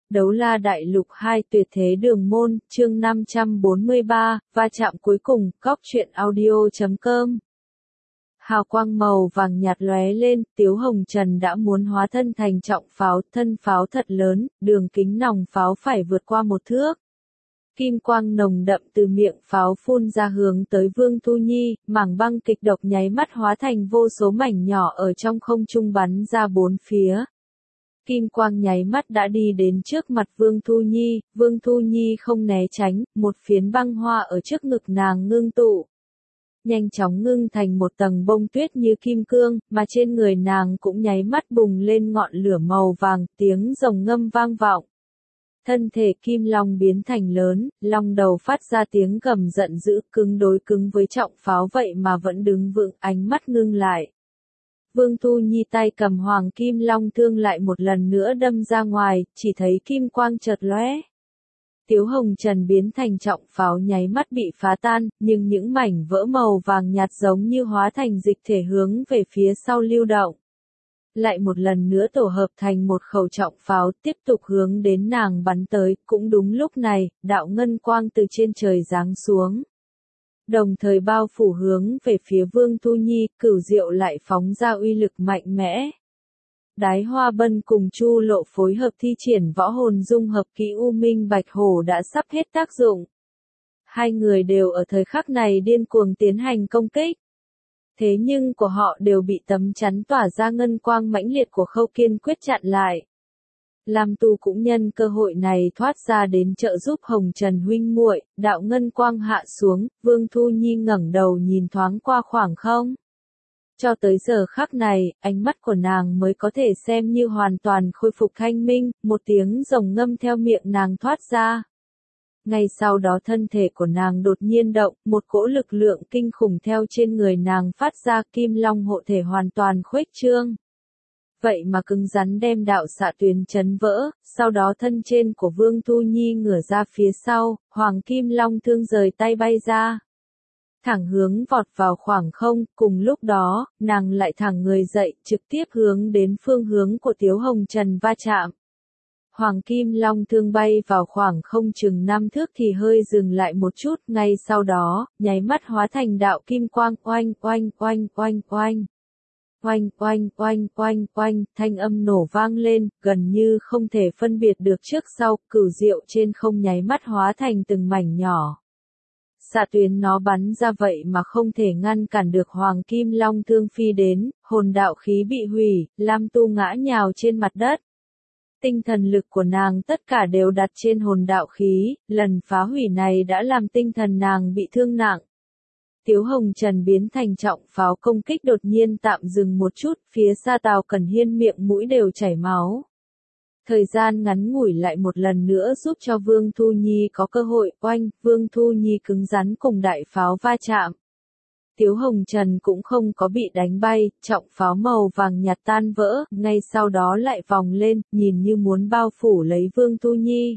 Đấu la đại lục 2 tuyệt thế đường môn, chương 543, va chạm cuối cùng, góc truyện audio.com. Hào quang màu vàng nhạt lóe lên, Tiếu Hồng Trần đã muốn hóa thân thành trọng pháo, thân pháo thật lớn, đường kính nòng pháo phải vượt qua 1 thước. Kim quang nồng đậm từ miệng pháo phun ra hướng tới Vương Thu Nhi, mảng băng kịch độc nháy mắt hóa thành vô số mảnh nhỏ ở trong không trung bắn ra bốn phía. Kim quang nháy mắt đã đi đến trước mặt Vương Thu Nhi không né tránh, một phiến băng hoa ở trước ngực nàng ngưng tụ. Nhanh chóng ngưng thành một tầng bông tuyết như kim cương, mà trên người nàng cũng nháy mắt bùng lên ngọn lửa màu vàng, tiếng rồng ngâm vang vọng. Thân thể kim long biến thành lớn, long đầu phát ra tiếng gầm giận dữ, cứng đối cứng với trọng pháo vậy mà vẫn đứng vững, ánh mắt ngưng lại. Vương Thu Nhi tay cầm hoàng kim long thương lại một lần nữa đâm ra ngoài, chỉ thấy kim quang chợt lóe. Tiếu Hồng Trần biến thành trọng pháo nháy mắt bị phá tan, nhưng những mảnh vỡ màu vàng nhạt giống như hóa thành dịch thể hướng về phía sau lưu động. Lại một lần nữa tổ hợp thành một khẩu trọng pháo tiếp tục hướng đến nàng bắn tới, cũng đúng lúc này, đạo ngân quang từ trên trời giáng xuống. Đồng thời bao phủ hướng về phía Vương Thu Nhi, Cửu Diệu lại phóng ra uy lực mạnh mẽ. Đái Hoa Bân cùng Chu Lộ phối hợp thi triển võ hồn dung hợp kỹ U Minh Bạch Hổ đã sắp hết tác dụng. Hai người đều ở thời khắc này điên cuồng tiến hành công kích. Thế nhưng của họ đều bị tấm chắn tỏa ra ngân quang mãnh liệt của Khâu kiên quyết chặn lại. Lam Tu cũng nhân cơ hội này thoát ra đến trợ giúp Hồng Trần huynh muội, đạo ngân quang hạ xuống, Vương Thu Nhi ngẩng đầu nhìn thoáng qua khoảng không. Cho tới giờ khắc này, ánh mắt của nàng mới có thể xem như hoàn toàn khôi phục thanh minh, một tiếng rồng ngâm theo miệng nàng thoát ra. Ngay sau đó thân thể của nàng đột nhiên động, một cỗ lực lượng kinh khủng theo trên người nàng phát ra, kim long hộ thể hoàn toàn khuếch trương. Vậy mà cứng rắn đem đạo xạ tuyến chấn vỡ, sau đó thân trên của Vương Thu Nhi ngửa ra phía sau, hoàng kim long thương rời tay bay ra. Thẳng hướng vọt vào khoảng không, cùng lúc đó, nàng lại thẳng người dậy, trực tiếp hướng đến phương hướng của Tiếu Hồng Trần va chạm. Hoàng kim long thương bay vào khoảng không chừng 5 thước thì hơi dừng lại một chút, ngay sau đó, nháy mắt hóa thành đạo kim quang, oanh oanh oanh oanh oanh. Oanh oanh oanh oanh oanh, thanh âm nổ vang lên, gần như không thể phân biệt được trước sau, Cửu Diệu trên không nháy mắt hóa thành từng mảnh nhỏ. Xạ tuyến nó bắn ra vậy mà không thể ngăn cản được hoàng kim long thương phi đến, hồn đạo khí bị hủy, Lam Tu ngã nhào trên mặt đất. Tinh thần lực của nàng tất cả đều đặt trên hồn đạo khí, lần phá hủy này đã làm tinh thần nàng bị thương nặng. Tiếu Hồng Trần biến thành trọng pháo công kích đột nhiên tạm dừng một chút, phía xa Tào Cẩn Hiên miệng mũi đều chảy máu. Thời gian ngắn ngủi lại một lần nữa giúp cho Vương Thu Nhi có cơ hội, oanh, Vương Thu Nhi cứng rắn cùng đại pháo va chạm. Tiếu Hồng Trần cũng không có bị đánh bay, trọng pháo màu vàng nhạt tan vỡ, ngay sau đó lại vòng lên, nhìn như muốn bao phủ lấy Vương Thu Nhi.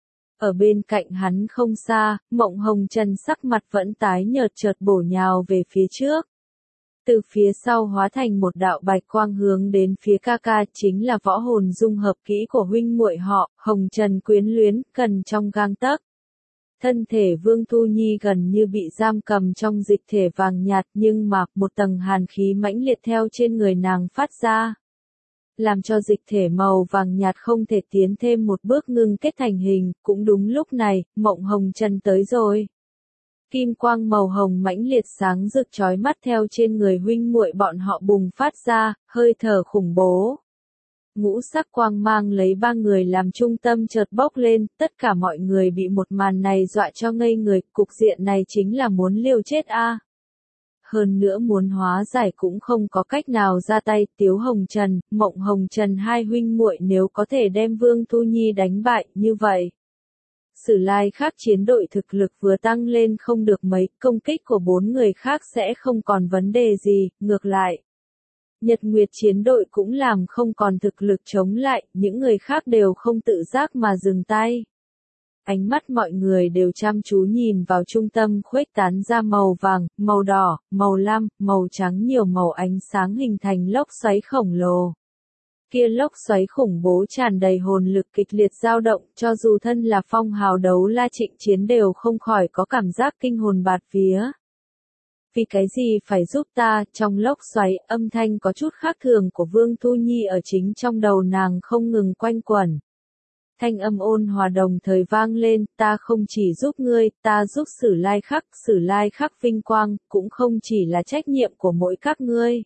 Ở bên cạnh hắn không xa, Mộng Hồng Trần sắc mặt vẫn tái nhợt chợt bổ nhào về phía trước. Từ phía sau hóa thành một đạo bạch quang hướng đến phía ca ca, chính là võ hồn dung hợp kỹ của huynh muội họ, Hồng Trần quyến luyến, cần trong gang tấc. Thân thể Vương Thu Nhi gần như bị giam cầm trong dịch thể vàng nhạt, nhưng mà một tầng hàn khí mãnh liệt theo trên người nàng phát ra, làm cho dịch thể màu vàng nhạt không thể tiến thêm một bước ngưng kết thành hình. Cũng đúng lúc này, Mộng Hồng Trần tới rồi. Kim quang màu hồng mãnh liệt sáng rực chói mắt theo trên người huynh muội bọn họ bùng phát ra, hơi thở khủng bố. Ngũ sắc quang mang lấy 3 người làm trung tâm chợt bốc lên, tất cả mọi người bị một màn này dọa cho ngây người, cục diện này chính là muốn liều chết a. Hơn nữa muốn hóa giải cũng không có cách nào ra tay, Tiếu Hồng Trần, Mộng Hồng Trần hai huynh muội nếu có thể đem Vương Thu Nhi đánh bại như vậy. Sử lai khác chiến đội thực lực vừa tăng lên không được mấy, công kích của 4 người khác sẽ không còn vấn đề gì, ngược lại. Nhật Nguyệt chiến đội cũng làm không còn thực lực chống lại, những người khác đều không tự giác mà dừng tay. Ánh mắt mọi người đều chăm chú nhìn vào trung tâm khuếch tán ra màu vàng, màu đỏ, màu lam, màu trắng nhiều màu ánh sáng hình thành lốc xoáy khổng lồ. Kia lốc xoáy khủng bố tràn đầy hồn lực kịch liệt dao động, cho dù thân là phong hào đấu la Trịnh Chiến đều không khỏi có cảm giác kinh hồn bạt vía. Vì cái gì phải giúp ta, trong lốc xoáy, âm thanh có chút khác thường của Vương Thu Nhi ở chính trong đầu nàng không ngừng quanh quẩn. Thanh âm ôn hòa đồng thời vang lên, ta không chỉ giúp ngươi, ta giúp Sử Lai Khắc vinh quang, cũng không chỉ là trách nhiệm của mỗi các ngươi.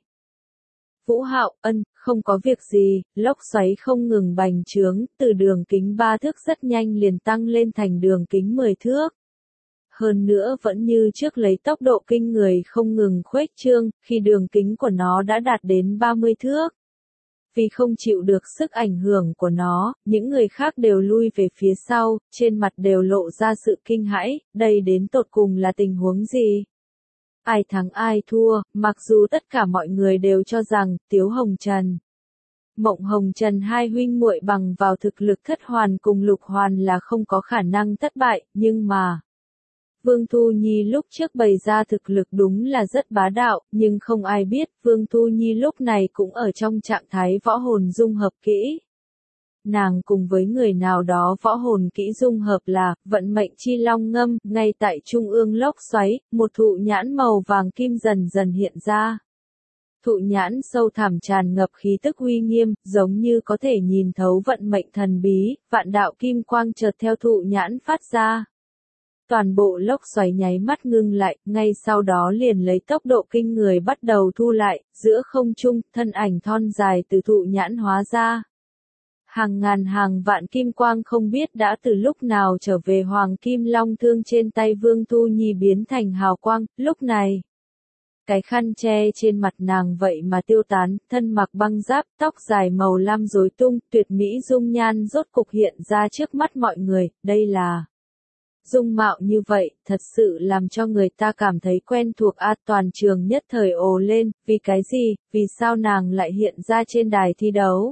Vũ Hạo, không có việc gì, lốc xoáy không ngừng bành trướng, từ đường kính 3 thước rất nhanh liền tăng lên thành đường kính 10 thước. Hơn nữa vẫn như trước lấy tốc độ kinh người không ngừng khuếch trương, khi đường kính của nó đã đạt đến 30 thước. Vì không chịu được sức ảnh hưởng của nó, những người khác đều lui về phía sau, trên mặt đều lộ ra sự kinh hãi, đây đến tột cùng là tình huống gì? Ai thắng ai thua, mặc dù tất cả mọi người đều cho rằng, Tiếu Hồng Trần, Mộng Hồng Trần hai huynh muội bằng vào thực lực Thất Hoàn cùng Lục Hoàn là không có khả năng thất bại, nhưng mà Vương Thu Nhi lúc trước bày ra thực lực đúng là rất bá đạo, nhưng không ai biết Vương Thu Nhi lúc này cũng ở trong trạng thái võ hồn dung hợp kỹ. Nàng cùng với người nào đó võ hồn kỹ dung hợp là vận mệnh chi long ngâm, ngay tại trung ương lốc xoáy, một thụ nhãn màu vàng kim dần dần hiện ra. Thụ nhãn sâu thẳm tràn ngập khí tức uy nghiêm, giống như có thể nhìn thấu vận mệnh thần bí, vạn đạo kim quang chợt theo thụ nhãn phát ra. Toàn bộ lốc xoáy nháy mắt ngưng lại, ngay sau đó liền lấy tốc độ kinh người bắt đầu thu lại, giữa không trung, thân ảnh thon dài từ thụ nhãn hóa ra. Hàng ngàn hàng vạn kim quang không biết đã từ lúc nào trở về hoàng kim long thương trên tay Vương Thu Nhi biến thành hào quang, lúc này. Cái khăn che trên mặt nàng vậy mà tiêu tán, thân mặc băng giáp, tóc dài màu lam rối tung, tuyệt mỹ dung nhan rốt cục hiện ra trước mắt mọi người, đây là dung mạo như vậy, thật sự làm cho người ta cảm thấy quen thuộc toàn trường nhất thời ồ lên, vì cái gì, vì sao nàng lại hiện ra trên đài thi đấu?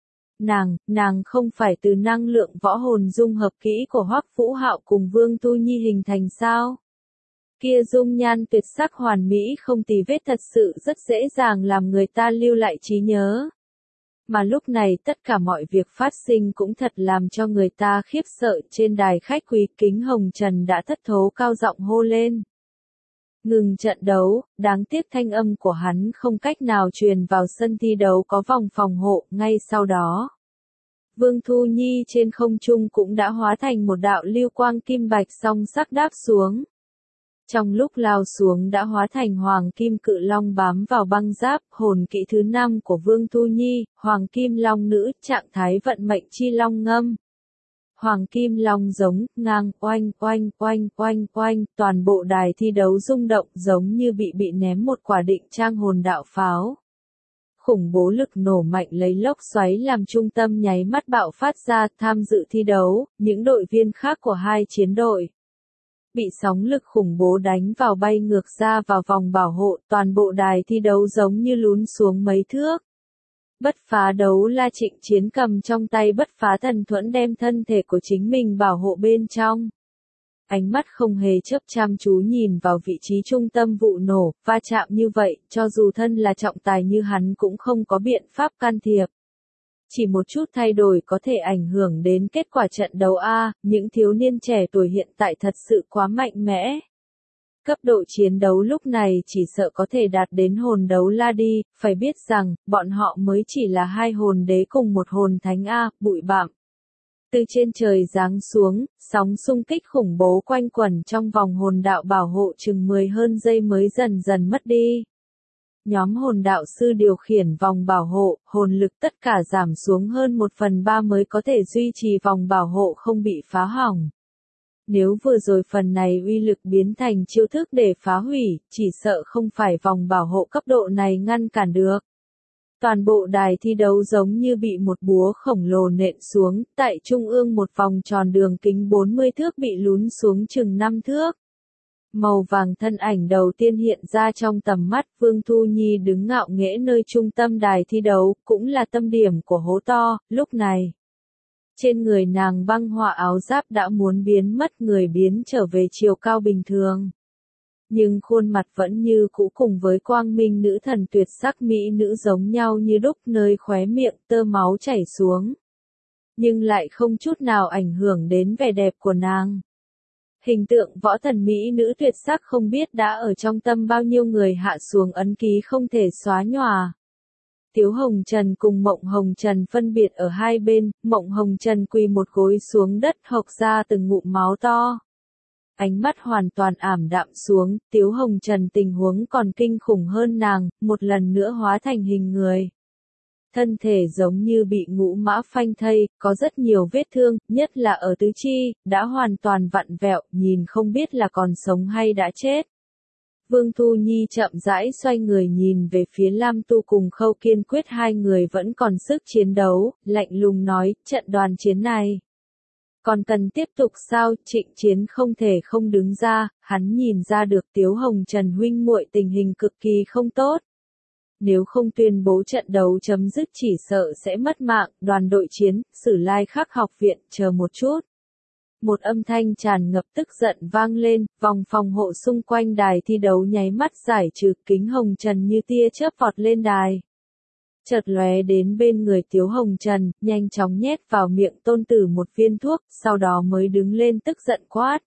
Nàng không phải từ năng lượng võ hồn dung hợp kỹ của Hoắc Vũ Hạo cùng Vương Tu Nhi hình thành sao? Kia dung nhan tuyệt sắc hoàn mỹ không tì vết thật sự rất dễ dàng làm người ta lưu lại trí nhớ. Mà lúc này tất cả mọi việc phát sinh cũng thật làm cho người ta khiếp sợ, trên đài khách quý Kính Hồng Trần đã thất thố cao giọng hô lên. Ngừng trận đấu, đáng tiếc thanh âm của hắn không cách nào truyền vào sân thi đấu có vòng phòng hộ, ngay sau đó. Vương Thu Nhi trên không trung cũng đã hóa thành một đạo lưu quang kim bạch song sắc đáp xuống. Trong lúc lao xuống đã hóa thành hoàng kim cự long bám vào băng giáp, hồn kỹ thứ 5 của Vương Thu Nhi, hoàng kim long nữ, trạng thái vận mệnh chi long ngâm. Hoàng kim long giống, ngang, oanh, oanh, oanh, oanh, oanh, toàn bộ đài thi đấu rung động giống như bị ném một quả định trang hồn đạo pháo. Khủng bố lực nổ mạnh lấy lốc xoáy làm trung tâm nháy mắt bạo phát ra, tham dự thi đấu, những đội viên khác của hai chiến đội bị sóng lực khủng bố đánh vào bay ngược ra vào vòng bảo hộ, toàn bộ đài thi đấu giống như lún xuống mấy thước. Bất phá đấu la Trịnh Chiến cầm trong tay bất phá thần thuẫn đem thân thể của chính mình bảo hộ bên trong. Ánh mắt không hề chớp chăm chú nhìn vào vị trí trung tâm vụ nổ, va chạm như vậy, cho dù thân là trọng tài như hắn cũng không có biện pháp can thiệp. Chỉ một chút thay đổi có thể ảnh hưởng đến kết quả trận đấu những thiếu niên trẻ tuổi hiện tại thật sự quá mạnh mẽ. Cấp độ chiến đấu lúc này chỉ sợ có thể đạt đến hồn đấu la đi, phải biết rằng, bọn họ mới chỉ là hai hồn đế cùng một hồn thánh bụi bặm. Từ trên trời giáng xuống, sóng xung kích khủng bố quanh quẩn trong vòng hồn đạo bảo hộ chừng 10 hơn giây mới dần dần mất đi. Nhóm hồn đạo sư điều khiển vòng bảo hộ, hồn lực tất cả giảm xuống hơn 1/3 mới có thể duy trì vòng bảo hộ không bị phá hỏng. Nếu vừa rồi phần này uy lực biến thành chiêu thức để phá hủy, chỉ sợ không phải vòng bảo hộ cấp độ này ngăn cản được. Toàn bộ đài thi đấu giống như bị một búa khổng lồ nện xuống, tại trung ương một vòng tròn đường kính 40 thước bị lún xuống chừng 5 thước. Màu vàng thân ảnh đầu tiên hiện ra trong tầm mắt, Vương Thu Nhi đứng ngạo nghễ nơi trung tâm đài thi đấu, cũng là tâm điểm của hố to, lúc này. Trên người nàng băng họa áo giáp đã muốn biến mất, người biến trở về chiều cao bình thường. nhưng khuôn mặt vẫn như cũ cùng với quang minh nữ thần tuyệt sắc mỹ nữ giống nhau như đúc, nơi khóe miệng tơ máu chảy xuống. Nhưng lại không chút nào ảnh hưởng đến vẻ đẹp của nàng. Hình tượng võ thần mỹ nữ tuyệt sắc không biết đã ở trong tâm bao nhiêu người hạ xuống ấn ký không thể xóa nhòa. Tiếu Hồng Trần cùng Mộng Hồng Trần phân biệt ở hai bên, Mộng Hồng Trần quỳ một gối xuống đất hộc ra từng ngụm máu to. Ánh mắt hoàn toàn ảm đạm xuống, Tiếu Hồng Trần tình huống còn kinh khủng hơn nàng, một lần nữa hóa thành hình người. Thân thể giống như bị ngũ mã phanh thây, có rất nhiều vết thương, nhất là ở tứ chi, đã hoàn toàn vặn vẹo, nhìn không biết là còn sống hay đã chết. Vương Thu Nhi chậm rãi xoay người nhìn về phía Lam Tu cùng Khâu Kiên Quyết, hai người vẫn còn sức chiến đấu, lạnh lùng nói, trận đoàn chiến này còn cần tiếp tục sao? Trịnh Chiến không thể không đứng ra, hắn nhìn ra được Tiếu Hồng Trần huynh muội tình hình cực kỳ không tốt. Nếu không tuyên bố trận đấu chấm dứt chỉ sợ sẽ mất mạng. Đoàn đội chiến, Sử Lai Khắc học viện, chờ một chút. Một âm thanh tràn ngập tức giận vang lên, vòng phòng hộ xung quanh đài thi đấu nháy mắt giải trừ, Kính Hồng Trần như tia chớp vọt lên đài. Chợt lóe đến bên người Tiếu Hồng Trần, nhanh chóng nhét vào miệng Tôn Tử một viên thuốc, sau đó mới đứng lên tức giận quát.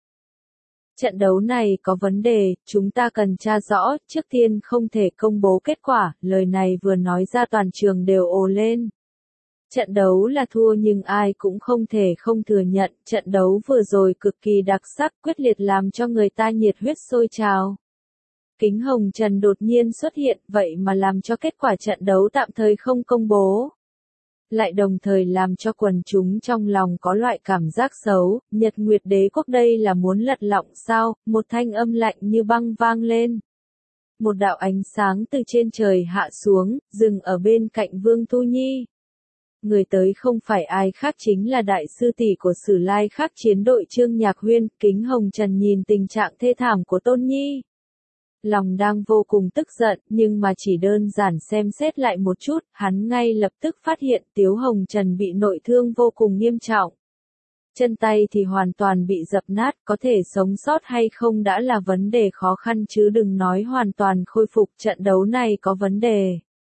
Trận đấu này có vấn đề, chúng ta cần tra rõ, trước tiên không thể công bố kết quả, lời này vừa nói ra toàn trường đều ồ lên. Trận đấu là thua nhưng ai cũng không thể không thừa nhận, trận đấu vừa rồi cực kỳ đặc sắc, quyết liệt làm cho người ta nhiệt huyết sôi trào. Kính Hồng Trần đột nhiên xuất hiện, vậy mà làm cho kết quả trận đấu tạm thời không công bố. Lại đồng thời làm cho quần chúng trong lòng có loại cảm giác xấu, Nhật Nguyệt Đế Quốc đây là muốn lật lọng sao? Một thanh âm lạnh như băng vang lên. Một đạo ánh sáng từ trên trời hạ xuống, dừng ở bên cạnh Vương Thu Nhi. Người tới không phải ai khác chính là đại sư tỷ của Sử Lai Khắc chiến đội Trương Nhạc Huyên. Kính Hồng Trần nhìn tình trạng thê thảm của Tôn Nhi. Lòng đang vô cùng tức giận, nhưng mà chỉ đơn giản xem xét lại một chút, hắn ngay lập tức phát hiện Tiếu Hồng Trần bị nội thương vô cùng nghiêm trọng. Chân tay thì hoàn toàn bị dập nát, có thể sống sót hay không đã là vấn đề khó khăn chứ đừng nói hoàn toàn khôi phục, trận đấu này có vấn đề.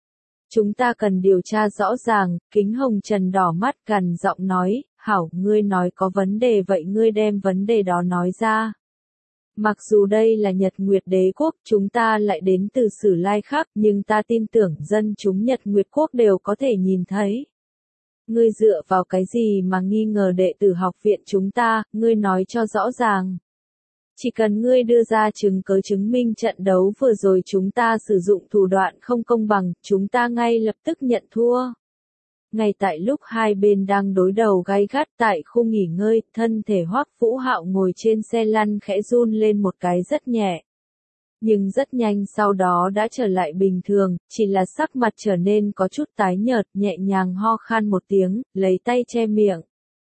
Chúng ta cần điều tra rõ ràng. Kính Hồng Trần đỏ mắt gằn giọng nói, hảo, ngươi nói có vấn đề vậy ngươi đem vấn đề đó nói ra. Mặc dù đây là Nhật Nguyệt Đế Quốc, chúng ta lại đến từ Sử Lai Khắc, nhưng ta tin tưởng dân chúng Nhật Nguyệt Quốc đều có thể nhìn thấy. Ngươi dựa vào cái gì mà nghi ngờ đệ tử học viện chúng ta, ngươi nói cho rõ ràng. Chỉ cần ngươi đưa ra chứng cứ chứng minh trận đấu vừa rồi chúng ta sử dụng thủ đoạn không công bằng, chúng ta ngay lập tức nhận thua. Ngay tại lúc hai bên đang đối đầu gay gắt tại khu nghỉ ngơi, thân thể Hoắc Vũ Hạo ngồi trên xe lăn khẽ run lên một cái rất nhẹ. Nhưng rất nhanh sau đó đã trở lại bình thường, chỉ là sắc mặt trở nên có chút tái nhợt, nhẹ nhàng ho khan một tiếng, lấy tay che miệng.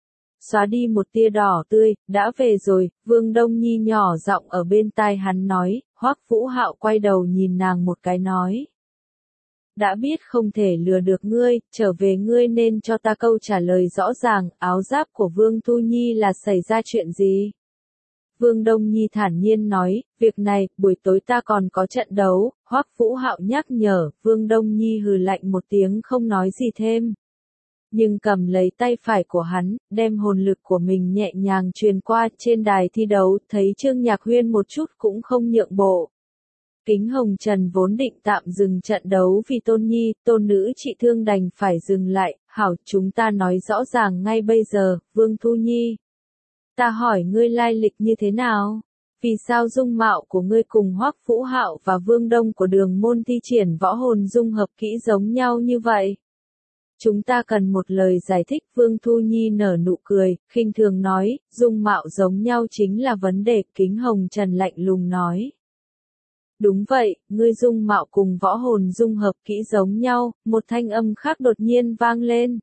Xóa đi một tia đỏ tươi, đã về rồi, Vương Đông Nhi nhỏ giọng ở bên tai hắn nói, Hoắc Vũ Hạo quay đầu nhìn nàng một cái nói. Đã biết không thể lừa được ngươi, trở về ngươi nên cho ta câu trả lời rõ ràng, áo giáp của Vương Thu Nhi là xảy ra chuyện gì? Vương Đông Nhi thản nhiên nói, việc này, buổi tối ta còn có trận đấu, Hoắc Vũ Hạo nhắc nhở, Vương Đông Nhi hừ lạnh một tiếng không nói gì thêm. Nhưng cầm lấy tay phải của hắn, đem hồn lực của mình nhẹ nhàng truyền qua trên đài thi đấu, thấy Trương Nhạc Huyên một chút cũng không nhượng bộ. Kính Hồng Trần vốn định tạm dừng trận đấu vì Tôn Nhi, tôn nữ trị thương đành phải dừng lại, hảo chúng ta nói rõ ràng ngay bây giờ, Vương Thu Nhi. Ta hỏi ngươi lai lịch như thế nào? Vì sao dung mạo của ngươi cùng Hoắc Vũ Hạo và Vương Đông của Đường Môn thi triển võ hồn dung hợp kỹ giống nhau như vậy? Chúng ta cần một lời giải thích. Vương Thu Nhi nở nụ cười, khinh thường nói, dung mạo giống nhau chính là vấn đề. Kính Hồng Trần lạnh lùng nói. Đúng vậy, ngươi dung mạo cùng võ hồn dung hợp kỹ giống nhau, một thanh âm khác đột nhiên vang lên.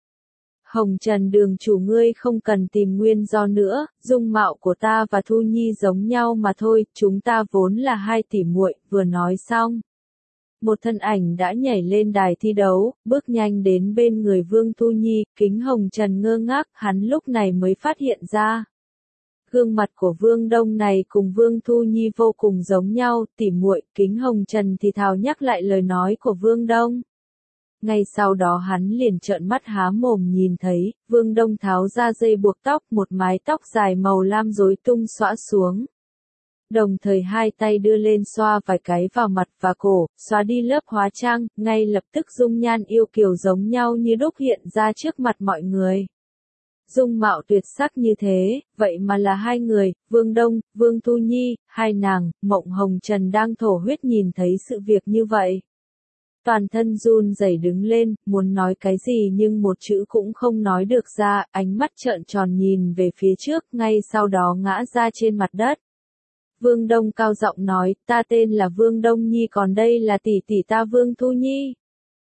Hồng Trần đường chủ ngươi không cần tìm nguyên do nữa, dung mạo của ta và Thu Nhi giống nhau mà thôi, chúng ta vốn là hai tỷ muội. Vừa nói xong. Một thân ảnh đã nhảy lên đài thi đấu, bước nhanh đến bên người Vương Thu Nhi, Kính Hồng Trần ngơ ngác, hắn lúc này mới phát hiện ra. Gương mặt của Vương Đông này cùng Vương Thu Nhi vô cùng giống nhau, tỉ muội. Kính Hồng Trần thì thào nhắc lại lời nói của Vương Đông. Ngay sau đó hắn liền trợn mắt há mồm nhìn thấy, Vương Đông tháo ra dây buộc tóc, một mái tóc dài màu lam rối tung xõa xuống. Đồng thời hai tay đưa lên xoa vài cái vào mặt và cổ, xóa đi lớp hóa trang, ngay lập tức dung nhan yêu kiều giống nhau như đúc hiện ra trước mặt mọi người. Dung mạo tuyệt sắc như thế, vậy mà là hai người, Vương Đông, Vương Thu Nhi, hai nàng, Mộng Hồng Trần đang thổ huyết nhìn thấy sự việc như vậy. Toàn thân run rẩy đứng lên, muốn nói cái gì nhưng một chữ cũng không nói được ra, ánh mắt trợn tròn nhìn về phía trước, ngay sau đó ngã ra trên mặt đất. Vương Đông cao giọng nói, ta tên là Vương Đông Nhi còn đây là tỷ tỷ ta Vương Thu Nhi.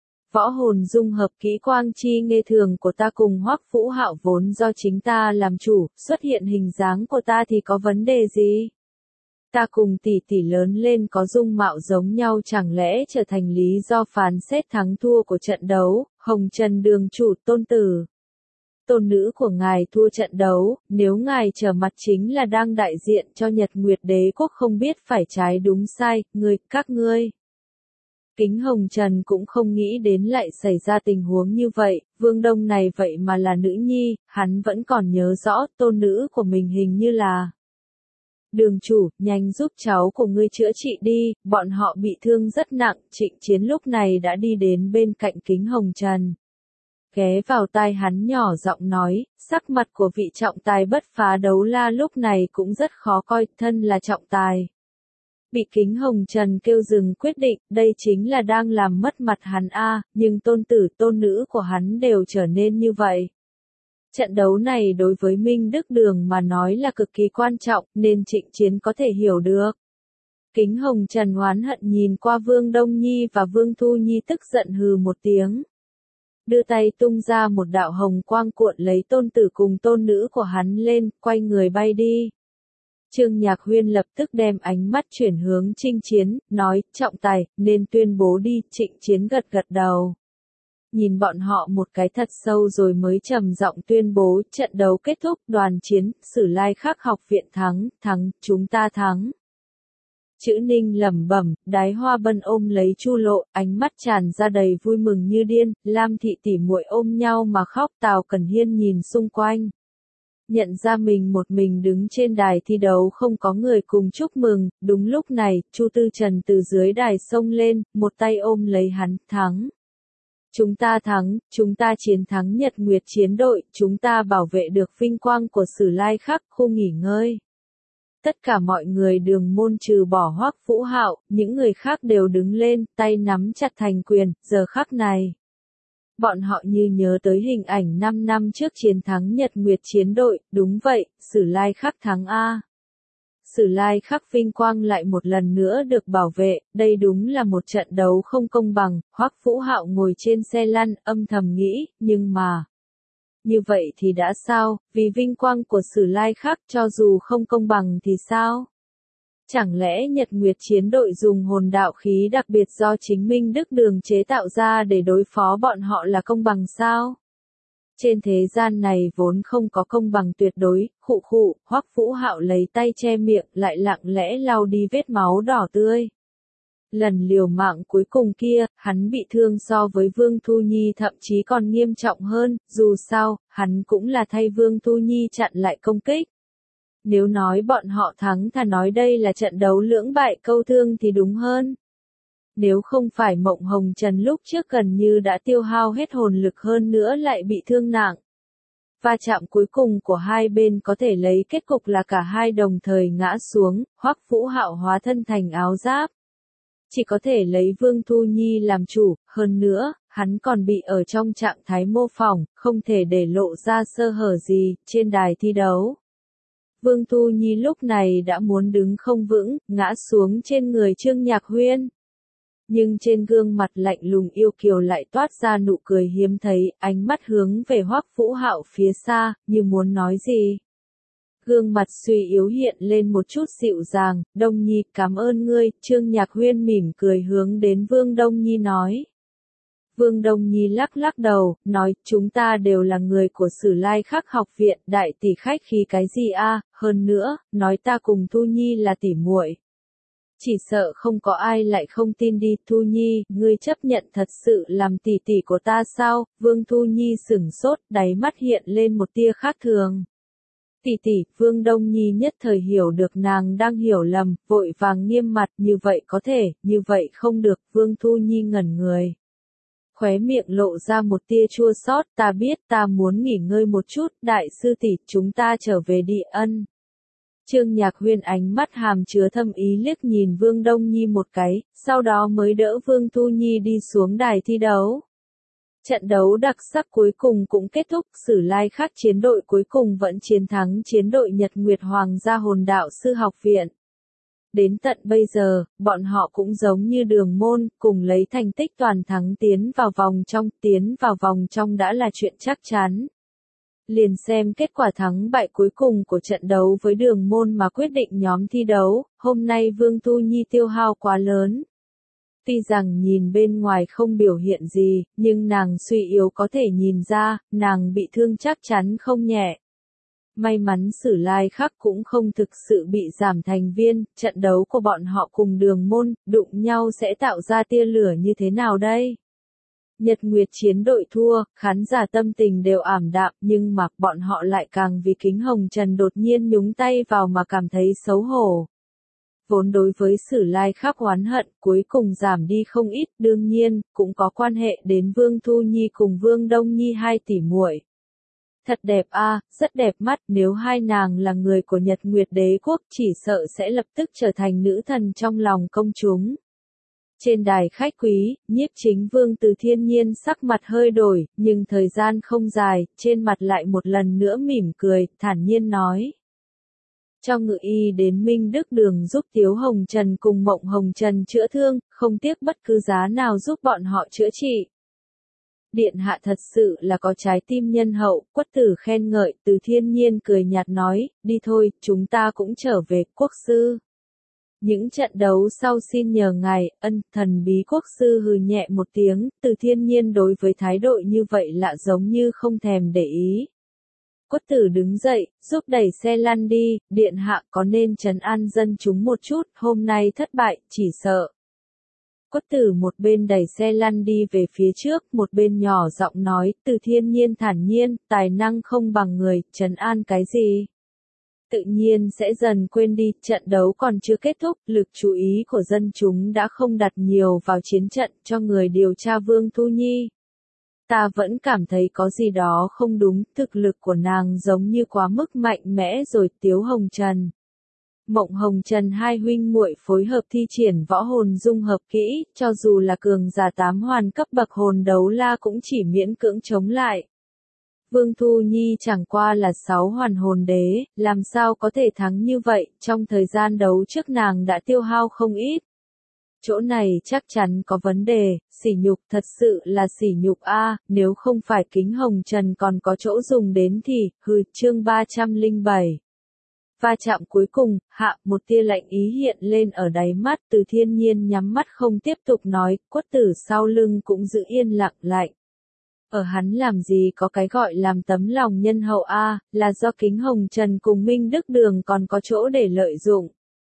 Võ hồn dung hợp kỹ quang chi nghe thường của ta cùng Hoắc Vũ Hạo vốn do chính ta làm chủ, xuất hiện hình dáng của ta thì có vấn đề gì? Ta cùng tỷ tỷ lớn lên có dung mạo giống nhau chẳng lẽ trở thành lý do phán xét thắng thua của trận đấu, Hồng Trần đường chủ tôn tử. Tôn nữ của ngài thua trận đấu, nếu ngài trở mặt chính là đang đại diện cho Nhật Nguyệt Đế quốc không biết phải trái đúng sai, các ngươi. Kính Hồng Trần cũng không nghĩ đến lại xảy ra tình huống như vậy, Vương Đông này vậy mà là nữ nhi, hắn vẫn còn nhớ rõ tôn nữ của mình hình như là. Đường chủ, nhanh giúp cháu của ngươi chữa trị đi, bọn họ bị thương rất nặng, Trịnh Chiến lúc này đã đi đến bên cạnh Kính Hồng Trần. Ghé vào tai hắn nhỏ giọng nói, sắc mặt của vị trọng tài bất phá đấu la lúc này cũng rất khó coi, thân là trọng tài. Bị Kính Hồng Trần kêu dừng quyết định, đây chính là đang làm mất mặt hắn nhưng tôn tử tôn nữ của hắn đều trở nên như vậy. Trận đấu này đối với Minh Đức Đường mà nói là cực kỳ quan trọng, nên Trịnh Chiến có thể hiểu được. Kính Hồng Trần oán hận nhìn qua Vương Đông Nhi và Vương Thu Nhi tức giận hừ một tiếng. Đưa tay tung ra một đạo hồng quang cuộn lấy tôn tử cùng tôn nữ của hắn lên, quay người bay đi. Trương Nhạc Huyên lập tức đem ánh mắt chuyển hướng Trịnh Chiến, nói, trọng tài, nên tuyên bố đi, Trịnh Chiến gật gật đầu. Nhìn bọn họ một cái thật sâu rồi mới trầm giọng tuyên bố, trận đấu kết thúc, đoàn chiến, Sử Lai Khắc học viện thắng, chúng ta thắng. Chữ Ninh lẩm bẩm, Đái Hoa Bân ôm lấy Chu Lộ, ánh mắt tràn ra đầy vui mừng như điên, Lam thị tỷ muội ôm nhau mà khóc, Tào Cẩn Hiên nhìn xung quanh. Nhận ra mình một mình đứng trên đài thi đấu không có người cùng chúc mừng, đúng lúc này, Chu Tư Trần từ dưới đài xông lên, một tay ôm lấy hắn, thắng. Chúng ta thắng, chúng ta chiến thắng Nhật Nguyệt chiến đội, chúng ta bảo vệ được vinh quang của Sử Lai Khắc, khu nghỉ ngơi. Tất cả mọi người đường môn trừ bỏ Hoắc Vũ Hạo, những người khác đều đứng lên, tay nắm chặt thành quyền, giờ khắc này. Bọn họ như nhớ tới hình ảnh 5 năm trước chiến thắng Nhật Nguyệt chiến đội, đúng vậy, Sử Lai Khắc thắng A. Sử Lai Khắc vinh quang lại một lần nữa được bảo vệ, đây đúng là một trận đấu không công bằng, Hoắc Vũ Hạo ngồi trên xe lăn, âm thầm nghĩ, nhưng mà. Như vậy thì đã sao, vì vinh quang của Sử Lai Khắc cho dù không công bằng thì sao? Chẳng lẽ Nhật Nguyệt chiến đội dùng hồn đạo khí đặc biệt do chính Minh Đức Đường chế tạo ra để đối phó bọn họ là công bằng sao? Trên thế gian này vốn không có công bằng tuyệt đối, Hoắc Vũ Hạo lấy tay che miệng lại lặng lẽ lau đi vết máu đỏ tươi. Lần liều mạng cuối cùng kia, hắn bị thương so với Vương Thu Nhi thậm chí còn nghiêm trọng hơn, dù sao, hắn cũng là thay Vương Thu Nhi chặn lại công kích. Nếu nói bọn họ thắng thà nói đây là trận đấu lưỡng bại câu thương thì đúng hơn. Nếu không phải Mộng Hồng Trần lúc trước gần như đã tiêu hao hết hồn lực hơn nữa lại bị thương nặng. Va chạm cuối cùng của hai bên có thể lấy kết cục là cả hai đồng thời ngã xuống, Hoắc Vũ Hạo hóa thân thành áo giáp. Chỉ có thể lấy Vương Thu Nhi làm chủ, hơn nữa, hắn còn bị ở trong trạng thái mô phỏng, không thể để lộ ra sơ hở gì, trên đài thi đấu. Vương Thu Nhi lúc này đã muốn đứng không vững, ngã xuống trên người Trương Nhạc Huyên. Nhưng trên gương mặt lạnh lùng yêu kiều lại toát ra nụ cười hiếm thấy, ánh mắt hướng về Hoắc Vũ Hạo phía xa, như muốn nói gì. Gương mặt suy yếu hiện lên một chút dịu dàng, Đông Nhi, cảm ơn ngươi, Trương Nhạc Huyên mỉm cười hướng đến Vương Đông Nhi nói. Vương Đông Nhi lắc lắc đầu, nói, chúng ta đều là người của Sử Lai Khắc học viện, đại tỷ khách khí cái gì a? Hơn nữa, nói ta cùng Thu Nhi là tỷ muội. Chỉ sợ không có ai lại không tin đi, Thu Nhi, ngươi chấp nhận thật sự làm tỷ tỷ của ta sao? Vương Thu Nhi sửng sốt, đáy mắt hiện lên một tia khác thường. Tỷ tỷ, Vương Đông Nhi nhất thời hiểu được nàng đang hiểu lầm, vội vàng nghiêm mặt, như vậy có thể, như vậy không được, Vương Thu Nhi ngẩn người. Khóe miệng lộ ra một tia chua xót, ta biết ta muốn nghỉ ngơi một chút, đại sư tỷ, chúng ta trở về đi ân. Trương Nhạc Huyên ánh mắt hàm chứa thâm ý liếc nhìn Vương Đông Nhi một cái, sau đó mới đỡ Vương Thu Nhi đi xuống đài thi đấu. Trận đấu đặc sắc cuối cùng cũng kết thúc, Sử Lai Khắc chiến đội cuối cùng vẫn chiến thắng chiến đội Nhật Nguyệt Hoàng gia Hồn Đạo Sư Học Viện. Đến tận bây giờ, bọn họ cũng giống như Đường Môn, cùng lấy thành tích toàn thắng tiến vào vòng trong đã là chuyện chắc chắn. Liền xem kết quả thắng bại cuối cùng của trận đấu với Đường Môn mà quyết định nhóm thi đấu, hôm nay Vương Thu Nhi tiêu hao quá lớn. Tuy rằng nhìn bên ngoài không biểu hiện gì, nhưng nàng suy yếu có thể nhìn ra, nàng bị thương chắc chắn không nhẹ. May mắn Sử Lai Khắc cũng không thực sự bị giảm thành viên, trận đấu của bọn họ cùng Đường Môn, đụng nhau sẽ tạo ra tia lửa như thế nào đây? Nhật Nguyệt chiến đội thua, khán giả tâm tình đều ảm đạm, nhưng mà bọn họ lại càng vì Kính Hồng Trần đột nhiên nhúng tay vào mà cảm thấy xấu hổ. Vốn đối với Sử Lai Khắc oán hận, cuối cùng giảm đi không ít, đương nhiên, cũng có quan hệ đến Vương Thu Nhi cùng Vương Đông Nhi hai tỷ muội. Thật đẹp a, rất đẹp mắt, nếu hai nàng là người của Nhật Nguyệt Đế quốc chỉ sợ sẽ lập tức trở thành nữ thần trong lòng công chúng. Trên đài khách quý, Nhiếp Chính Vương Từ Thiên Nhiên sắc mặt hơi đổi, nhưng thời gian không dài, trên mặt lại một lần nữa mỉm cười, thản nhiên nói. Cho Ngự Y đến Minh Đức Đường giúp Tiếu Hồng Trần cùng Mộng Hồng Trần chữa thương, không tiếc bất cứ giá nào giúp bọn họ chữa trị. Điện hạ thật sự là có trái tim nhân hậu, Quất Tử khen ngợi, Từ Thiên Nhiên cười nhạt nói, đi thôi, chúng ta cũng trở về, quốc sư. Những trận đấu sau xin nhờ ngài, thần bí quốc sư hừ nhẹ một tiếng, Từ Thiên Nhiên đối với thái độ như vậy lạ giống như không thèm để ý. Quất Tử đứng dậy, giúp đẩy xe lăn đi, điện hạ có nên trấn an dân chúng một chút, hôm nay thất bại, chỉ sợ. Quất Tử một bên đẩy xe lăn đi về phía trước, một bên nhỏ giọng nói, Từ Thiên Nhiên thản nhiên, tài năng không bằng người, trấn an cái gì? Tự nhiên sẽ dần quên đi, trận đấu còn chưa kết thúc, lực chú ý của dân chúng đã không đặt nhiều vào chiến trận cho người điều tra Vương Thu Nhi. Ta vẫn cảm thấy có gì đó không đúng, thực lực của nàng giống như quá mức mạnh mẽ rồi, Tiếu Hồng Trần. Mộng Hồng Trần hai huynh muội phối hợp thi triển võ hồn dung hợp kỹ, cho dù là cường giả 8 hoàn cấp bậc hồn đấu la cũng chỉ miễn cưỡng chống lại. Vương Thu Nhi chẳng qua là 6 hoàn hồn đế, làm sao có thể thắng như vậy, trong thời gian đấu trước nàng đã tiêu hao không ít. Chỗ này chắc chắn có vấn đề, sỉ nhục, thật sự là sỉ nhục a, nếu không phải Kính Hồng Trần còn có chỗ dùng đến thì, chương 307. Va chạm cuối cùng, một tia lạnh ý hiện lên ở đáy mắt, Từ Thiên Nhiên nhắm mắt không tiếp tục nói, Quất Tử sau lưng cũng giữ yên lặng lại. Ở hắn làm gì có cái gọi làm tấm lòng nhân hậu a, là do Kính Hồng Trần cùng Minh Đức Đường còn có chỗ để lợi dụng.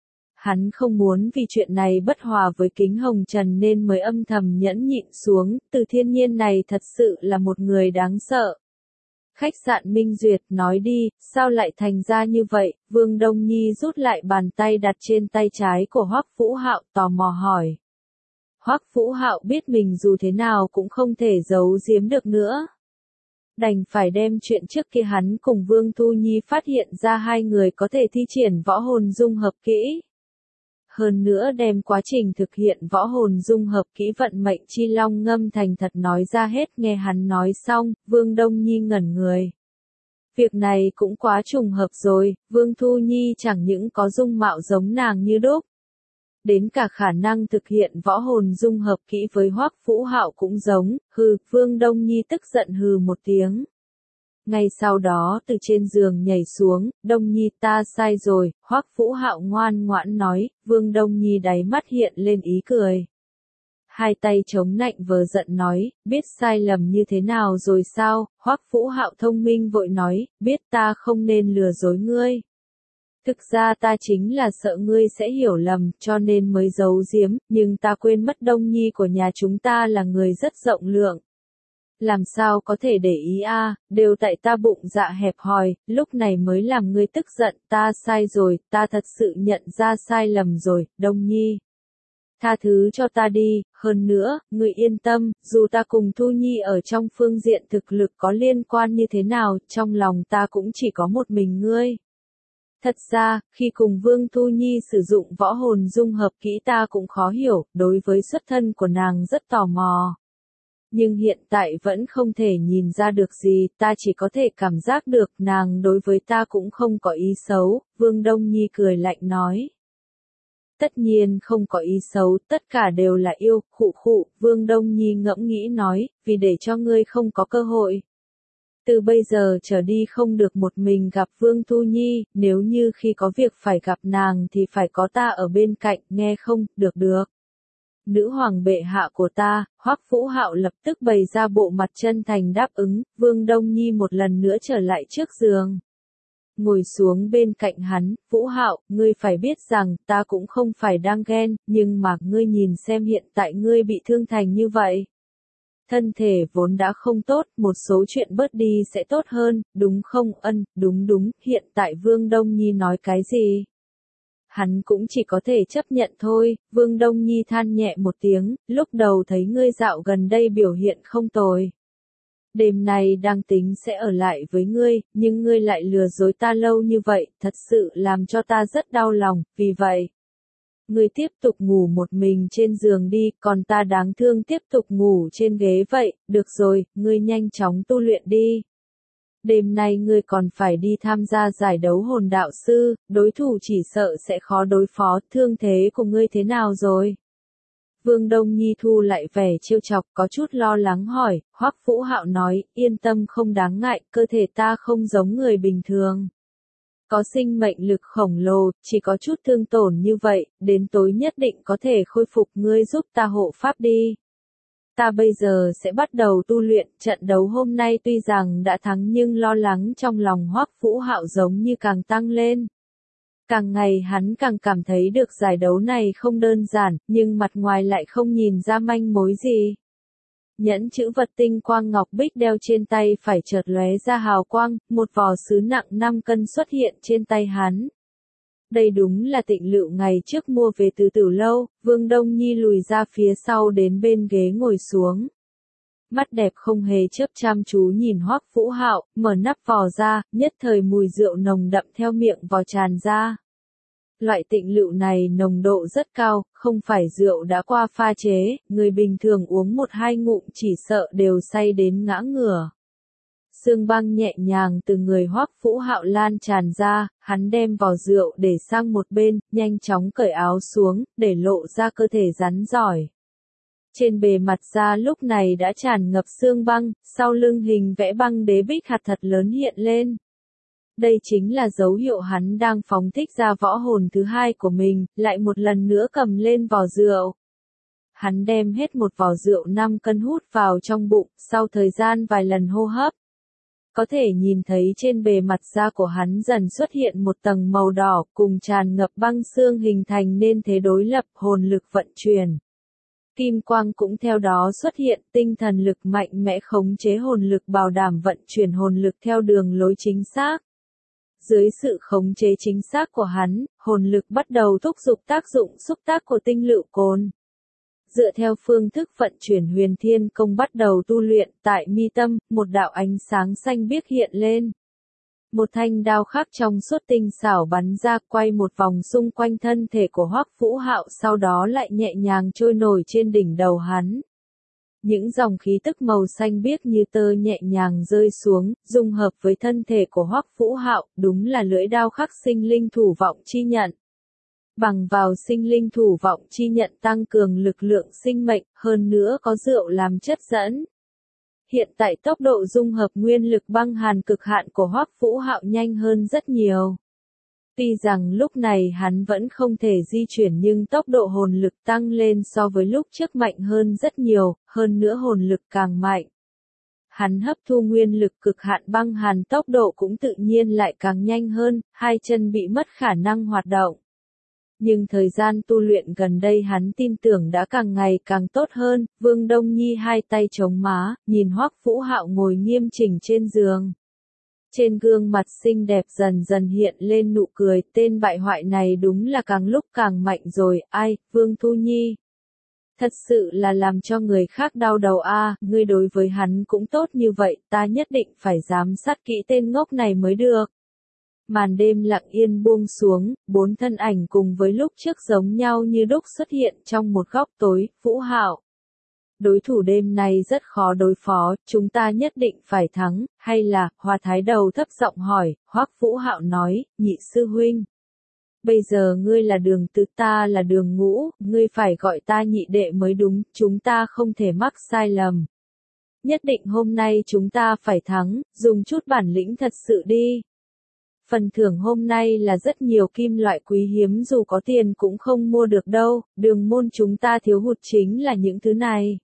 Hắn không muốn vì chuyện này bất hòa với Kính Hồng Trần nên mới âm thầm nhẫn nhịn xuống, Từ Thiên Nhiên này thật sự là một người đáng sợ. Khách sạn Minh Duyệt nói đi, sao lại thành ra như vậy, Vương Đông Nhi rút lại bàn tay đặt trên tay trái của Hoắc Vũ Hạo tò mò hỏi. Hoắc Vũ Hạo biết mình dù thế nào cũng không thể giấu giếm được nữa. Đành phải đem chuyện trước kia hắn cùng Vương Thu Nhi phát hiện ra hai người có thể thi triển võ hồn dung hợp kỹ. Hơn nữa đem quá trình thực hiện võ hồn dung hợp kỹ vận mệnh chi long ngâm thành thật nói ra hết, nghe hắn nói xong, Vương Đông Nhi ngẩn người. Việc này cũng quá trùng hợp rồi, Vương Thu Nhi chẳng những có dung mạo giống nàng như đúc. Đến cả khả năng thực hiện võ hồn dung hợp kỹ với Hoắc Vũ Hạo cũng giống, Vương Đông Nhi tức giận hừ một tiếng. Ngay sau đó từ trên giường nhảy xuống, Đông Nhi ta sai rồi, Hoắc Vũ Hạo ngoan ngoãn nói, Vương Đông Nhi đáy mắt hiện lên ý cười. hai tay chống nạnh vờ giận nói, biết sai lầm như thế nào rồi sao? Hoắc Vũ Hạo thông minh vội nói, biết ta không nên lừa dối ngươi. Thực ra ta chính là sợ ngươi sẽ hiểu lầm, cho nên mới giấu giếm, nhưng ta quên mất Đông Nhi của nhà chúng ta là người rất rộng lượng. Làm sao có thể để ý đều tại ta bụng dạ hẹp hòi, lúc này mới làm ngươi tức giận, ta sai rồi, ta thật sự nhận ra sai lầm rồi, Đông Nhi. Tha thứ cho ta đi, hơn nữa, ngươi yên tâm, dù ta cùng Thu Nhi ở trong phương diện thực lực có liên quan như thế nào, trong lòng ta cũng chỉ có một mình ngươi. Thật ra, khi cùng Vương Thu Nhi sử dụng võ hồn dung hợp kỹ ta cũng khó hiểu, đối với xuất thân của nàng rất tò mò. Nhưng hiện tại vẫn không thể nhìn ra được gì, ta chỉ có thể cảm giác được nàng đối với ta cũng không có ý xấu, Vương Đông Nhi cười lạnh nói. Tất nhiên không có ý xấu, tất cả đều là yêu, khụ khụ, Vương Đông Nhi ngẫm nghĩ nói, vì để cho ngươi không có cơ hội. Từ bây giờ trở đi không được một mình gặp Vương Thu Nhi, nếu như khi có việc phải gặp nàng thì phải có ta ở bên cạnh, nghe không, được được. Nữ hoàng bệ hạ của ta, Hoắc Vũ Hạo lập tức bày ra bộ mặt chân thành đáp ứng, Vương Đông Nhi một lần nữa trở lại trước giường. Ngồi xuống bên cạnh hắn, Vũ Hạo, ngươi phải biết rằng, ta cũng không phải đang ghen, nhưng mà ngươi nhìn xem hiện tại ngươi bị thương thành như vậy. Thân thể vốn đã không tốt, một số chuyện bớt đi sẽ tốt hơn, đúng không? Đúng, hiện tại Vương Đông Nhi nói cái gì? Hắn cũng chỉ có thể chấp nhận thôi, Vương Đông Nhi than nhẹ một tiếng, lúc đầu thấy ngươi dạo gần đây biểu hiện không tồi. Đêm nay đang tính sẽ ở lại với ngươi, nhưng ngươi lại lừa dối ta lâu như vậy, thật sự làm cho ta rất đau lòng, vì vậy. Ngươi tiếp tục ngủ một mình trên giường đi, còn ta đáng thương tiếp tục ngủ trên ghế vậy, được rồi, ngươi nhanh chóng tu luyện đi. Đêm nay ngươi còn phải đi tham gia giải đấu hồn đạo sư, đối thủ chỉ sợ sẽ khó đối phó, thương thế của ngươi thế nào rồi? Vương Đông Nhi thu lại vẻ trêu chọc, có chút lo lắng hỏi, Hoắc Vũ Hạo nói, yên tâm không đáng ngại, cơ thể ta không giống người bình thường. Có sinh mệnh lực khổng lồ, chỉ có chút thương tổn như vậy, đến tối nhất định có thể khôi phục, ngươi giúp ta hộ pháp đi. Ta bây giờ sẽ bắt đầu tu luyện, trận đấu hôm nay tuy rằng đã thắng nhưng lo lắng trong lòng Hoắc Vũ Hạo giống như càng tăng lên. Càng ngày hắn càng cảm thấy được giải đấu này không đơn giản, nhưng mặt ngoài lại không nhìn ra manh mối gì. Nhẫn chữ vật tinh quang ngọc bích đeo trên tay phải chợt lóe ra hào quang, một vò sứ nặng 5 cân xuất hiện trên tay hắn. Đây đúng là Tịnh Lựu ngày trước mua về từ Tử Lâu, Vương Đông Nhi lùi ra phía sau đến bên ghế ngồi xuống. Mắt đẹp không hề chớp chăm chú nhìn Hoắc Vũ Hạo, mở nắp vò ra, nhất thời mùi rượu nồng đậm theo miệng vò tràn ra. Loại Tịnh Lựu này nồng độ rất cao, không phải rượu đã qua pha chế, người bình thường uống 1-2 ngụm chỉ sợ đều say đến ngã ngửa. Sương băng nhẹ nhàng từ người Hoắc Vũ Hạo lan tràn ra, hắn đem vò rượu để sang một bên, nhanh chóng cởi áo xuống, để lộ ra cơ thể rắn giỏi. Trên bề mặt da lúc này đã tràn ngập sương băng, sau lưng hình vẽ băng đế bích hạt thật lớn hiện lên. Đây chính là dấu hiệu hắn đang phóng thích ra võ hồn thứ hai của mình, lại một lần nữa cầm lên vò rượu. Hắn đem hết một vò rượu 5 cân hút vào trong bụng, sau thời gian vài lần hô hấp. Có thể nhìn thấy trên bề mặt da của hắn dần xuất hiện một tầng màu đỏ cùng tràn ngập băng xương hình thành nên thế đối lập hồn lực vận chuyển. Kim quang cũng theo đó xuất hiện, tinh thần lực mạnh mẽ khống chế hồn lực bảo đảm vận chuyển hồn lực theo đường lối chính xác. Dưới sự khống chế chính xác của hắn, hồn lực bắt đầu thúc giục tác dụng xúc tác của tinh lựu côn. Dựa theo phương thức vận chuyển huyền thiên công bắt đầu tu luyện, tại mi tâm, một đạo ánh sáng xanh biếc hiện lên. Một thanh đao khắc trong suốt tinh xảo bắn ra quay một vòng xung quanh thân thể của Hoắc Vũ Hạo sau đó lại nhẹ nhàng trôi nổi trên đỉnh đầu hắn. Những dòng khí tức màu xanh biếc như tơ nhẹ nhàng rơi xuống, dung hợp với thân thể của Hoắc Vũ Hạo, đúng là lưỡi đao khắc sinh linh thủ vọng chi nhận. Bằng vào sinh linh thủ vọng chi nhận tăng cường lực lượng sinh mệnh, hơn nữa có rượu làm chất dẫn. Hiện tại tốc độ dung hợp nguyên lực băng hàn cực hạn của Hoắc Vũ Hạo nhanh hơn rất nhiều. Tuy rằng lúc này hắn vẫn không thể di chuyển nhưng tốc độ hồn lực tăng lên so với lúc trước mạnh hơn rất nhiều, hơn nữa hồn lực càng mạnh. Hắn hấp thu nguyên lực cực hạn băng hàn tốc độ cũng tự nhiên lại càng nhanh hơn, hai chân bị mất khả năng hoạt động. Nhưng thời gian tu luyện gần đây hắn tin tưởng đã càng ngày càng tốt hơn, Vương Đông Nhi hai tay chống má, nhìn Hoắc Vũ Hạo ngồi nghiêm chỉnh trên giường. Trên gương mặt xinh đẹp dần dần hiện lên nụ cười, tên bại hoại này đúng là càng lúc càng mạnh rồi, ai, Vương Thu Nhi. Thật sự là làm cho người khác đau đầu a, ngươi đối với hắn cũng tốt như vậy, ta nhất định phải giám sát kỹ tên ngốc này mới được. Màn đêm lặng yên buông xuống, bốn thân ảnh cùng với lúc trước giống nhau như đúc xuất hiện trong một góc tối, Vũ Hạo. Đối thủ đêm nay rất khó đối phó, chúng ta nhất định phải thắng, hay là, Hoa Thái Đầu thấp giọng hỏi, Hoắc Vũ Hạo nói, nhị sư huynh. Bây giờ ngươi là đường tứ, ta là đường ngũ, ngươi phải gọi ta nhị đệ mới đúng, chúng ta không thể mắc sai lầm. Nhất định hôm nay chúng ta phải thắng, dùng chút bản lĩnh thật sự đi. Phần thưởng hôm nay là rất nhiều kim loại quý hiếm dù có tiền cũng không mua được đâu, đường môn chúng ta thiếu hụt chính là những thứ này.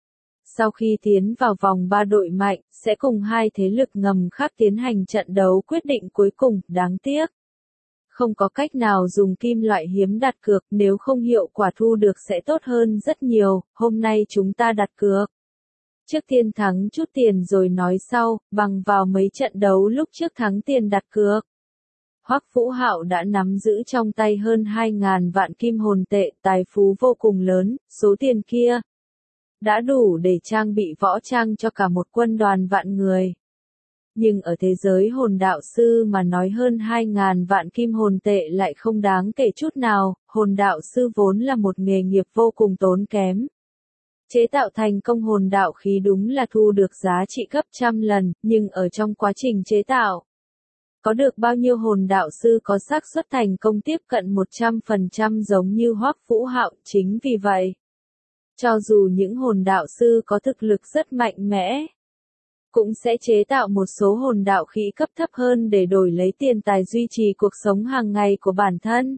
Sau khi tiến vào vòng 3 đội mạnh, sẽ cùng hai thế lực ngầm khác tiến hành trận đấu quyết định cuối cùng, đáng tiếc. Không có cách nào dùng kim loại hiếm đặt cược, nếu không hiệu quả thu được sẽ tốt hơn rất nhiều, hôm nay chúng ta đặt cược. Trước tiên thắng chút tiền rồi nói sau, bằng vào mấy trận đấu lúc trước thắng tiền đặt cược. Hoắc Vũ Hạo đã nắm giữ trong tay hơn 2.000 vạn kim hồn tệ, tài phú vô cùng lớn, số tiền kia đã đủ để trang bị võ trang cho cả một quân đoàn vạn người. Nhưng ở thế giới hồn đạo sư mà nói hơn 2.000 vạn kim hồn tệ lại không đáng kể chút nào, hồn đạo sư vốn là một nghề nghiệp vô cùng tốn kém. Chế tạo thành công hồn đạo khí đúng là thu được giá trị gấp trăm lần, nhưng ở trong quá trình chế tạo, có được bao nhiêu hồn đạo sư có xác suất thành công tiếp cận 100% giống như Hoắc Vũ Hạo, chính vì vậy. Cho dù những hồn đạo sư có thực lực rất mạnh mẽ, cũng sẽ chế tạo một số hồn đạo khí cấp thấp hơn để đổi lấy tiền tài duy trì cuộc sống hàng ngày của bản thân.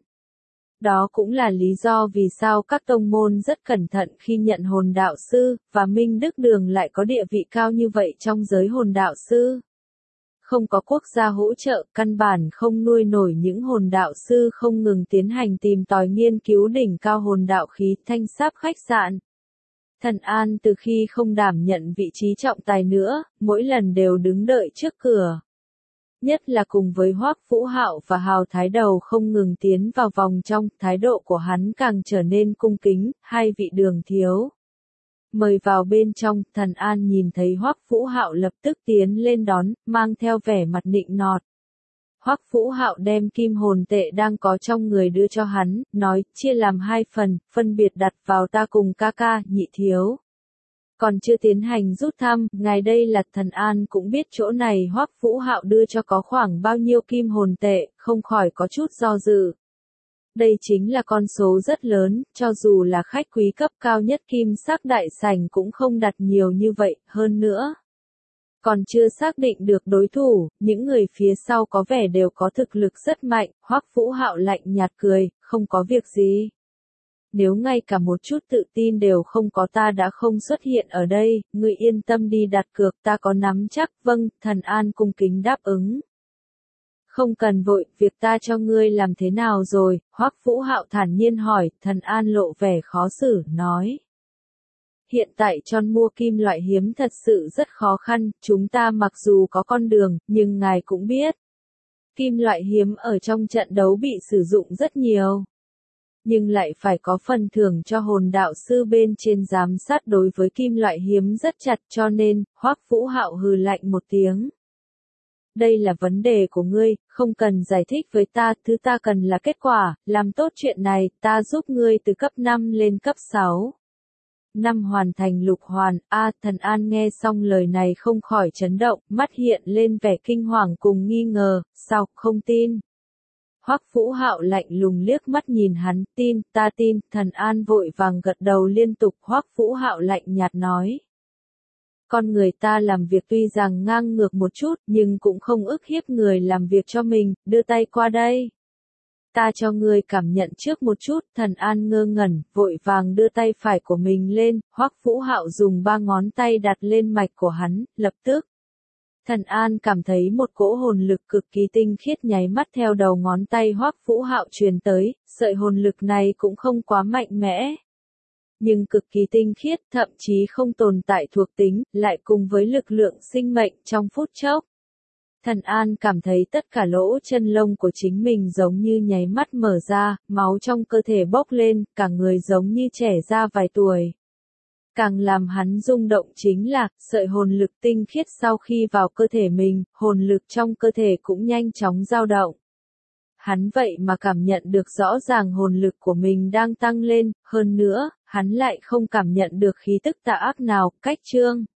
Đó cũng là lý do vì sao các tông môn rất cẩn thận khi nhận hồn đạo sư, và Minh Đức Đường lại có địa vị cao như vậy trong giới hồn đạo sư. Không có quốc gia hỗ trợ, căn bản không nuôi nổi những hồn đạo sư không ngừng tiến hành tìm tòi nghiên cứu đỉnh cao hồn đạo khí, thanh sáp khách sạn. Thần An từ khi không đảm nhận vị trí trọng tài nữa, mỗi lần đều đứng đợi trước cửa. Nhất là cùng với Hoắc Vũ Hạo và Hào Thái Đầu không ngừng tiến vào vòng trong, thái độ của hắn càng trở nên cung kính, hai vị đường thiếu. Mời vào bên trong, Thần An nhìn thấy Hoắc Vũ Hạo lập tức tiến lên đón, mang theo vẻ mặt nịnh nọt. Hoắc Vũ Hạo đem kim hồn tệ đang có trong người đưa cho hắn, nói, chia làm hai phần, phân biệt đặt vào ta cùng ca ca, nhị thiếu. Còn chưa tiến hành rút thăm, ngài đây là Thần An cũng biết chỗ này Hoắc Vũ Hạo đưa cho có khoảng bao nhiêu kim hồn tệ, không khỏi có chút do dự. Đây chính là con số rất lớn, cho dù là khách quý cấp cao nhất kim sắc đại sảnh cũng không đặt nhiều như vậy, hơn nữa. Còn chưa xác định được đối thủ, những người phía sau có vẻ đều có thực lực rất mạnh, Hoắc Vũ Hạo lạnh nhạt cười, không có việc gì. Nếu ngay cả một chút tự tin đều không có ta đã không xuất hiện ở đây, ngươi yên tâm đi đặt cược ta có nắm chắc, vâng, Thần An cung kính đáp ứng. Không cần vội, việc ta cho ngươi làm thế nào rồi, Hoắc Vũ Hạo thản nhiên hỏi, Thần An lộ vẻ khó xử, nói. Hiện tại tròn mua kim loại hiếm thật sự rất khó khăn, chúng ta mặc dù có con đường, nhưng ngài cũng biết. Kim loại hiếm ở trong trận đấu bị sử dụng rất nhiều. Nhưng lại phải có phần thưởng cho hồn đạo sư bên trên giám sát đối với kim loại hiếm rất chặt cho nên, Hoắc Vũ Hạo hừ lạnh một tiếng. Đây là vấn đề của ngươi, không cần giải thích với ta, thứ ta cần là kết quả, làm tốt chuyện này, ta giúp ngươi từ cấp 5 lên cấp 6. Năm hoàn thành lục hoàn, Thần An nghe xong lời này không khỏi chấn động, mắt hiện lên vẻ kinh hoàng cùng nghi ngờ, sao, không tin. Hoắc Vũ Hạo lạnh lùng liếc mắt nhìn hắn, tin, ta tin, Thần An vội vàng gật đầu liên tục, Hoắc Vũ Hạo lạnh nhạt nói. Con người ta làm việc tuy rằng ngang ngược một chút, nhưng cũng không ức hiếp người làm việc cho mình, đưa tay qua đây. Ta cho ngươi cảm nhận trước một chút, Thần An ngơ ngẩn, vội vàng đưa tay phải của mình lên, Hoắc Vũ Hạo dùng 3 ngón tay đặt lên mạch của hắn, lập tức. Thần An cảm thấy một cỗ hồn lực cực kỳ tinh khiết nháy mắt theo đầu ngón tay Hoắc Vũ Hạo truyền tới, sợi hồn lực này cũng không quá mạnh mẽ. Nhưng cực kỳ tinh khiết, thậm chí không tồn tại thuộc tính, lại cùng với lực lượng sinh mệnh trong phút chốc. Thần An cảm thấy tất cả lỗ chân lông của chính mình giống như nháy mắt mở ra, máu trong cơ thể bốc lên, cả người giống như trẻ ra vài tuổi. Càng làm hắn rung động chính là, sợi hồn lực tinh khiết sau khi vào cơ thể mình, hồn lực trong cơ thể cũng nhanh chóng dao động. Hắn vậy mà cảm nhận được rõ ràng hồn lực của mình đang tăng lên, hơn nữa, hắn lại không cảm nhận được khí tức tà ác nào, cách chương.